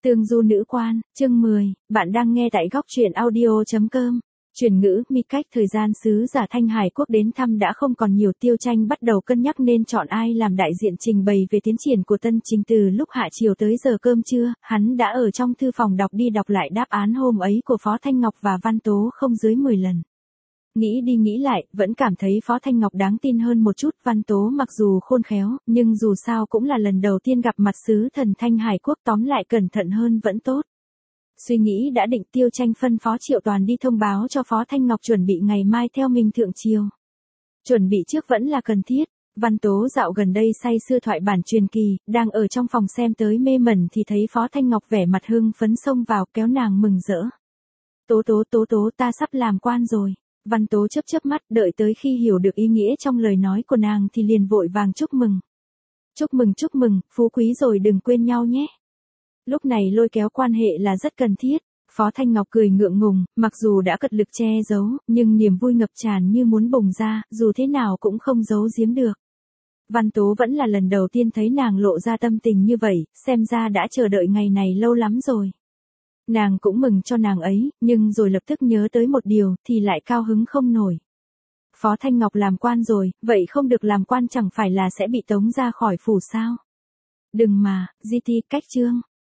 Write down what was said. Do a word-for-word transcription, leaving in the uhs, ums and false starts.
Tương du nữ quan, chương mười, bạn đang nghe tại góc truyện audio.com. Chuyển ngữ, mi cách thời gian sứ giả Thanh Hải quốc đến thăm đã không còn nhiều, Tiêu Tranh bắt đầu cân nhắc nên chọn ai làm đại diện trình bày về tiến triển của tân chính. Từ lúc hạ chiều tới giờ cơm trưa, hắn đã ở trong thư phòng đọc đi đọc lại đáp án hôm ấy của Phó Thanh Ngọc và Văn Tố không dưới mười lần. Nghĩ đi nghĩ lại, vẫn cảm thấy Phó Thanh Ngọc đáng tin hơn một chút. Văn Tố mặc dù khôn khéo, nhưng dù sao cũng là lần đầu tiên gặp mặt sứ thần Thanh Hải quốc, tóm lại cẩn thận hơn vẫn tốt. Suy nghĩ đã định, Tiêu Tranh phân phó Triệu Toàn đi thông báo cho Phó Thanh Ngọc chuẩn bị ngày mai theo mình thượng triều. Chuẩn bị trước vẫn là cần thiết. Văn Tố dạo gần đây say sưa thoại bản truyền kỳ, đang ở trong phòng xem tới mê mẩn thì thấy Phó Thanh Ngọc vẻ mặt hưng phấn xông vào kéo nàng mừng rỡ. Tố tố tố tố, ta sắp làm quan rồi. Văn Tố chớp chớp mắt, đợi tới khi hiểu được ý nghĩa trong lời nói của nàng thì liền vội vàng chúc mừng. Chúc mừng chúc mừng, phú quý rồi đừng quên nhau nhé. Lúc này lôi kéo quan hệ là rất cần thiết. Phó Thanh Ngọc cười ngượng ngùng, mặc dù đã cật lực che giấu, nhưng niềm vui ngập tràn như muốn bùng ra, dù thế nào cũng không giấu giếm được. Văn Tố vẫn là lần đầu tiên thấy nàng lộ ra tâm tình như vậy, xem ra đã chờ đợi ngày này lâu lắm rồi. Nàng cũng mừng cho nàng ấy, nhưng rồi lập tức nhớ tới một điều, thì lại cao hứng không nổi. Phó Thanh Ngọc làm quan rồi, vậy không được làm quan chẳng phải là sẽ bị tống ra khỏi phủ sao? Đừng mà, gi ti, cách chương.